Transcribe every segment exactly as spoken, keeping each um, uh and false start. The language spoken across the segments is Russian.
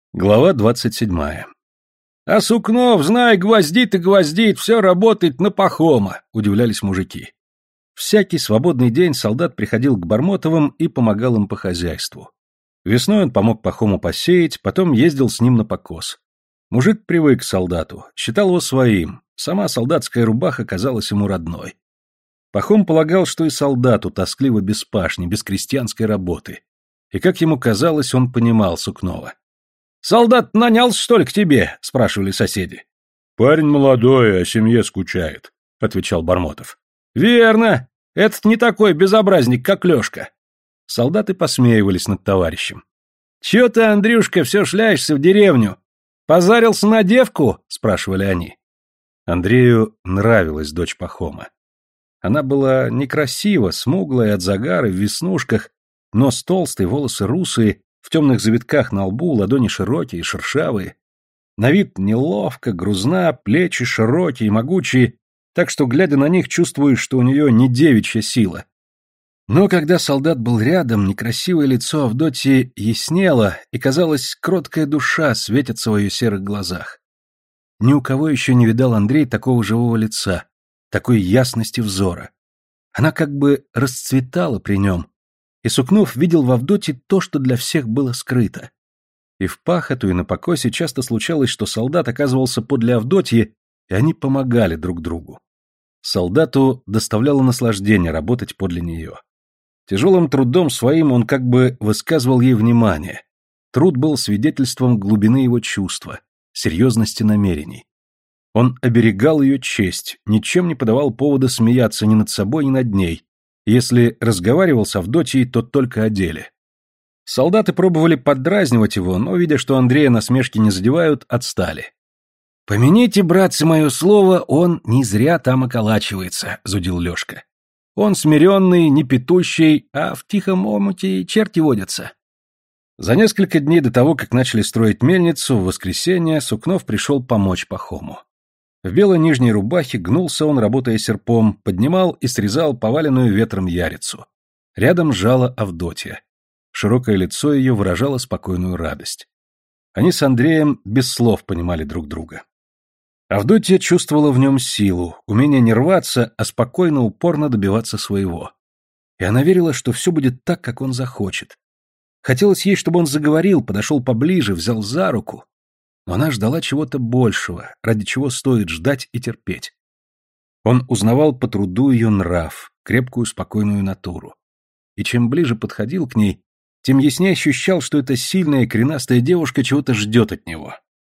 Глава двадцать седьмая. «А Сукнов, знай, гвоздит и гвоздит, все работает на Пахома», — удивлялись мужики. Всякий свободный день солдат приходил к Бармотовым и помогал им по хозяйству. Весной он помог Пахому посеять, потом ездил с ним на покос. Мужик привык к солдату, считал его своим, сама солдатская рубаха казалась ему родной. Пахом полагал, что и солдату тоскливо без пашни, без крестьянской работы. И, как ему казалось, он понимал Сукнова. «Солдат нанялся, что ли, к тебе?» — спрашивали соседи. «Парень молодой, о семье скучает», — отвечал Бармотов. «Верно. Этот не такой безобразник, как Лешка». Солдаты посмеивались над товарищем. «Чего ты, Андрюшка, все шляешься в деревню? Позарился на девку?» — спрашивали они. Андрею нравилась дочь Пахома. Она была некрасива, смуглая от загара, в веснушках, нос толстый, волосы русые, в темных завитках на лбу, ладони широкие, шершавые. На вид неловко, грузна, плечи широкие, могучие, так что, глядя на них, чувствуешь, что у нее не девичья сила. Но когда солдат был рядом, некрасивое лицо Авдотьи яснело, и, казалось, кроткая душа светится в ее серых глазах. Ни у кого еще не видал Андрей такого живого лица, такой ясности взора. Она как бы расцветала при нем, и Сукнов видел в Авдотье то, что для всех было скрыто. И в пахоту, и на покосе часто случалось, что солдат оказывался подле Авдотьи, и они помогали друг другу. Солдату доставляло наслаждение работать подле нее. Тяжелым трудом своим он как бы высказывал ей внимание. Труд был свидетельством глубины его чувства, серьезности намерений. Он оберегал ее честь, ничем не подавал повода смеяться ни над собой, ни над ней. Если разговаривал с Авдотьей, то только о деле. Солдаты пробовали поддразнивать его, но, видя, что Андрея насмешки не задевают, отстали. «Помяните, братцы, мое слово, он не зря там околачивается», — зудил Лешка. «Он смиренный, не петущий, а в тихом омуте черти водятся». За несколько дней до того, как начали строить мельницу, в воскресенье Сукнов пришел помочь Пахому. В белой нижней рубахе гнулся он, работая серпом, поднимал и срезал поваленную ветром ярицу. Рядом жала Авдотья. Широкое лицо ее выражало спокойную радость. Они с Андреем без слов понимали друг друга. Авдотья чувствовала в нем силу, умение не рваться, а спокойно, упорно добиваться своего. И она верила, что все будет так, как он захочет. Хотелось ей, чтобы он заговорил, подошел поближе, взял за руку. Но она ждала чего-то большего, ради чего стоит ждать и терпеть. Он узнавал по труду ее нрав, крепкую, спокойную натуру. И чем ближе подходил к ней, тем яснее ощущал, что эта сильная, коренастая девушка чего-то ждет от него.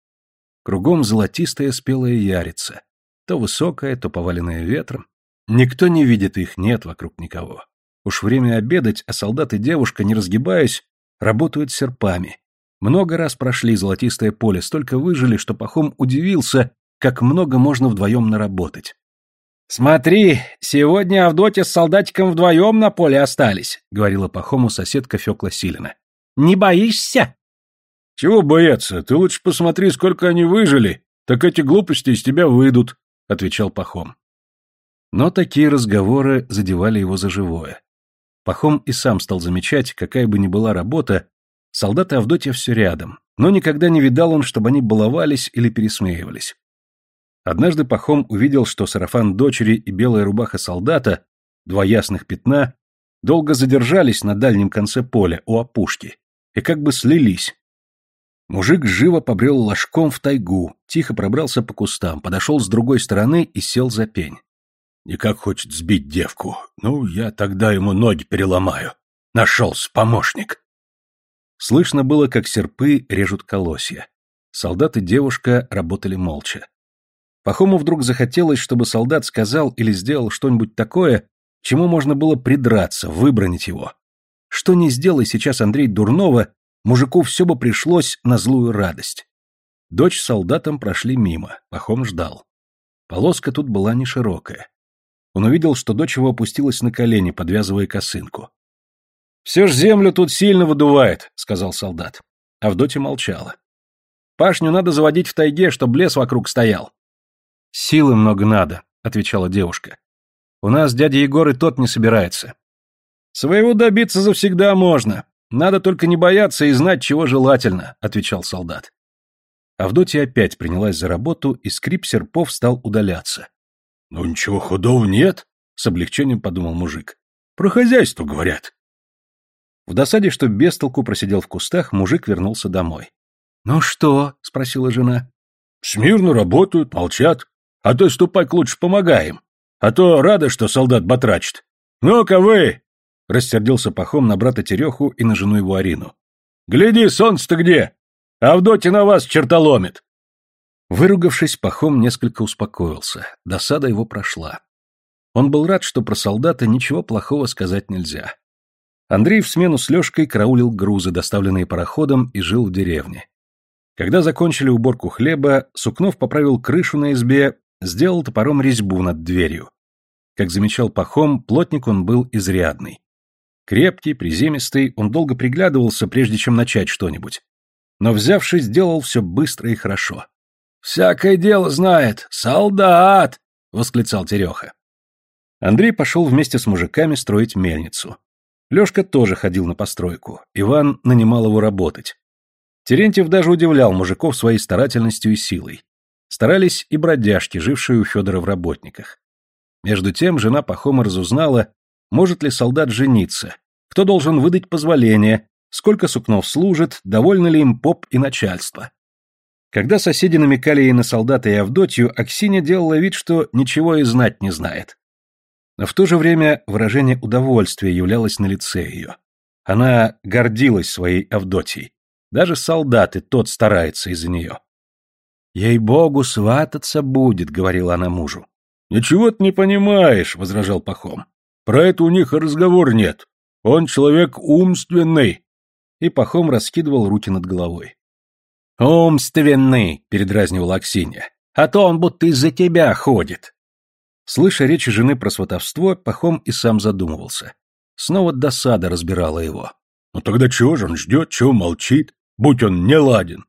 Кругом золотистая спелая ярица, то высокая, то поваленная ветром. Никто не видит их, нет вокруг никого. Уж время обедать, а солдат и девушка, не разгибаясь, работают серпами. Много раз прошли золотистое поле, столько выжили, что Пахом удивился, как много можно вдвоем наработать. «Смотри, сегодня Авдотья с солдатиком вдвоем на поле остались», — говорила Пахому соседка Фёкла Силина. «Не боишься?» «Чего бояться? Ты лучше посмотри, сколько они выжили, так эти глупости из тебя выйдут», — отвечал Пахом. Но такие разговоры задевали его за живое. Пахом и сам стал замечать, какая бы ни была работа, солдат и Авдотья все рядом, но никогда не видал он, чтобы они баловались или пересмеивались. Однажды Пахом увидел, что сарафан дочери и белая рубаха солдата, два ясных пятна, долго задержались на дальнем конце поля, у опушки, и как бы слились. Мужик живо побрел ложком в тайгу, тихо пробрался по кустам, подошел с другой стороны и сел за пень. «Никак хочет сбить девку. Ну, я тогда ему ноги переломаю. Нашелся помощник». Слышно было, как серпы режут колосья. Солдат и девушка работали молча. Пахому вдруг захотелось, чтобы солдат сказал или сделал что-нибудь такое, чему можно было придраться, выбранить его. Что ни сделай сейчас Андрей дурного, мужику все бы пришлось на злую радость. Дочь с солдатом прошли мимо, Пахом ждал. Полоска тут была не широкая. Он увидел, что дочь его опустилась на колени, подвязывая косынку. «Все ж землю тут сильно выдувает», — сказал солдат. Авдотья молчала. «Пашню надо заводить в тайге, чтоб лес вокруг стоял». «Силы много надо», — отвечала девушка. «У нас дядя Егор и тот не собирается». «Своего добиться завсегда можно. Надо только не бояться и знать, чего желательно», — отвечал солдат. Авдотья опять принялась за работу, и скрип серпов стал удаляться. «Ну ничего худого нет», — с облегчением подумал мужик. «Про хозяйство говорят». В досаде, что без толку просидел в кустах, мужик вернулся домой. «Ну что?» — спросила жена. «Смирно работают, молчат. А то ступать лучше помогаем. А то рада, что солдат батрачит. Ну-ка вы!» — рассердился Пахом на брата Тереху и на жену его Арину. «Гляди, солнце-то где! Авдотья на вас чертоломит!» Выругавшись, Пахом несколько успокоился. Досада его прошла. Он был рад, что про солдата ничего плохого сказать нельзя. Андрей в смену с Лешкой караулил грузы, доставленные пароходом, и жил в деревне. Когда закончили уборку хлеба, Сукнов поправил крышу на избе, сделал топором резьбу над дверью. Как замечал Пахом, плотник он был изрядный. Крепкий, приземистый, он долго приглядывался, прежде чем начать что-нибудь. Но, взявшись, делал все быстро и хорошо. «Всякое дело знает! Солдат!» — восклицал Тереха. Андрей пошел вместе с мужиками строить мельницу. Лешка тоже ходил на постройку. Иван нанимал его работать. Терентьев даже удивлял мужиков своей старательностью и силой. Старались и бродяжки, жившие у Федора в работниках. Между тем жена Пахома разузнала, может ли солдат жениться, кто должен выдать позволение, сколько Сукнов служит, довольны ли им поп и начальство. Когда соседи намекали ей на солдата и Авдотью, Аксинья делала вид, что ничего и знать не знает. Но в то же время выражение удовольствия являлось на лице ее. Она гордилась своей Авдотьей. Даже солдат и тот старается из-за нее. «Ей-богу, свататься будет», — говорила она мужу. «Ничего ты не понимаешь», — возражал Пахом. «Про это у них и разговор нет. Он человек умственный». И Пахом раскидывал руки над головой. «Умственный», — передразнивала Аксинья. «А то он будто из-за тебя ходит». Слыша речи жены про сватовство, Пахом и сам задумывался. Снова досада разбирала его. «Ну тогда чего же он ждет, чего молчит? Будь он не ладен».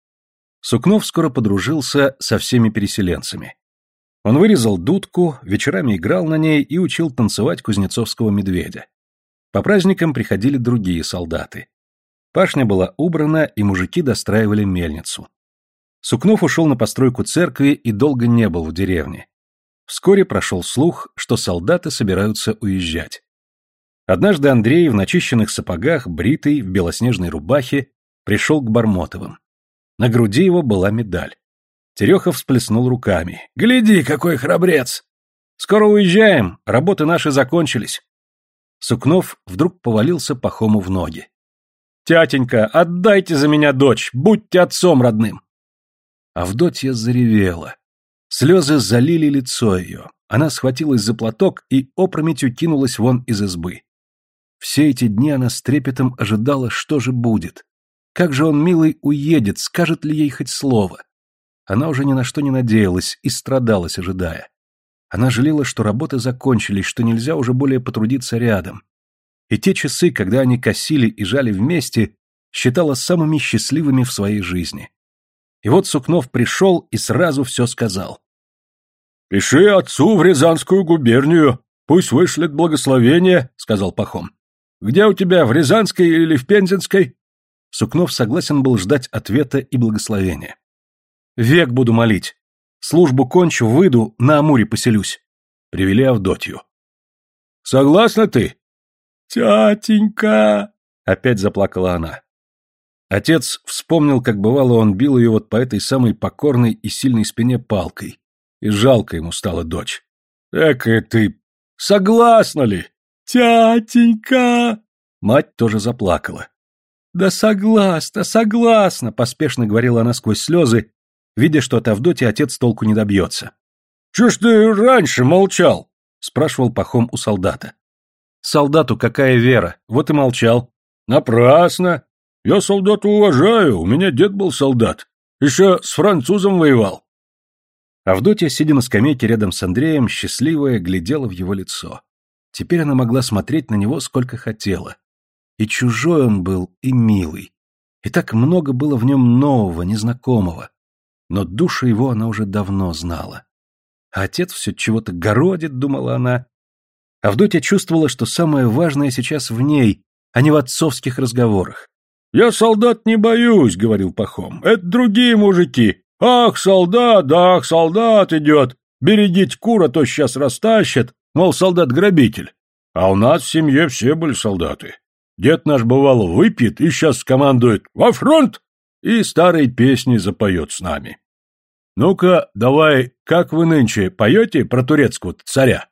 Сукнов скоро подружился со всеми переселенцами. Он вырезал дудку, вечерами играл на ней и учил танцевать кузнецовского медведя. По праздникам приходили другие солдаты. Пашня была убрана, и мужики достраивали мельницу. Сукнов ушел на постройку церкви и долго не был в деревне. Вскоре прошел слух, что солдаты собираются уезжать. Однажды Андрей в начищенных сапогах, бритый, в белоснежной рубахе, пришел к Бармотовым. На груди его была медаль. Терехов всплеснул руками. «Гляди, какой храбрец! Скоро уезжаем, работы наши закончились». Сукнов вдруг повалился Пахому в ноги. «Тятенька, отдайте за меня дочь, будьте отцом родным!» Авдотья заревела. Слезы залили лицо ее. Она схватилась за платок и опрометью кинулась вон из избы. Все эти дни она с трепетом ожидала, что же будет. Как же он, милый, уедет, скажет ли ей хоть слово? Она уже ни на что не надеялась и страдалась, ожидая. Она жалела, что работы закончились, что нельзя уже более потрудиться рядом. И те часы, когда они косили и жали вместе, считала самыми счастливыми в своей жизни. И вот Сукнов пришел и сразу все сказал. «Пиши отцу в Рязанскую губернию, пусть вышлет благословение», — сказал Пахом. «Где у тебя, в Рязанской или в Пензенской?» Сукнов согласен был ждать ответа и благословения. «Век буду молить. Службу кончу, выйду, на Амуре поселюсь». Привели Авдотью. «Согласна ты?» «Тятенька!» — опять заплакала она. Отец вспомнил, как бывало он бил ее вот по этой самой покорной и сильной спине палкой, и жалко ему стала дочь. «Экая ты! Согласна ли?» «Тятенька!» Мать тоже заплакала. «Да согласна, согласна!» — поспешно говорила она сквозь слезы, видя, что от Авдотьи отец толку не добьется. «Чего ж ты раньше молчал?» — спрашивал Пахом у солдата. «Солдату какая вера, вот и молчал». «Напрасно! Я солдата уважаю, у меня дед был солдат. Еще с французом воевал». Авдотья, сидя на скамейке рядом с Андреем, счастливая, глядела в его лицо. Теперь она могла смотреть на него сколько хотела. И чужой он был, и милый. И так много было в нем нового, незнакомого. Но душу его она уже давно знала. А отец все чего-то городит, думала она. Авдотья чувствовала, что самое важное сейчас в ней, а не в отцовских разговорах. «Я солдат не боюсь», — говорил Пахом. «Это другие мужики. Ах, солдат, ах, солдат идет. Берегите кур, а то сейчас растащат. Мол, солдат-грабитель. А у нас в семье все были солдаты. Дед наш, бывало, выпьет и сейчас скомандует «Во фронт!» и старые песни запоет с нами. Ну-ка, давай, как вы нынче поете про турецкого царя?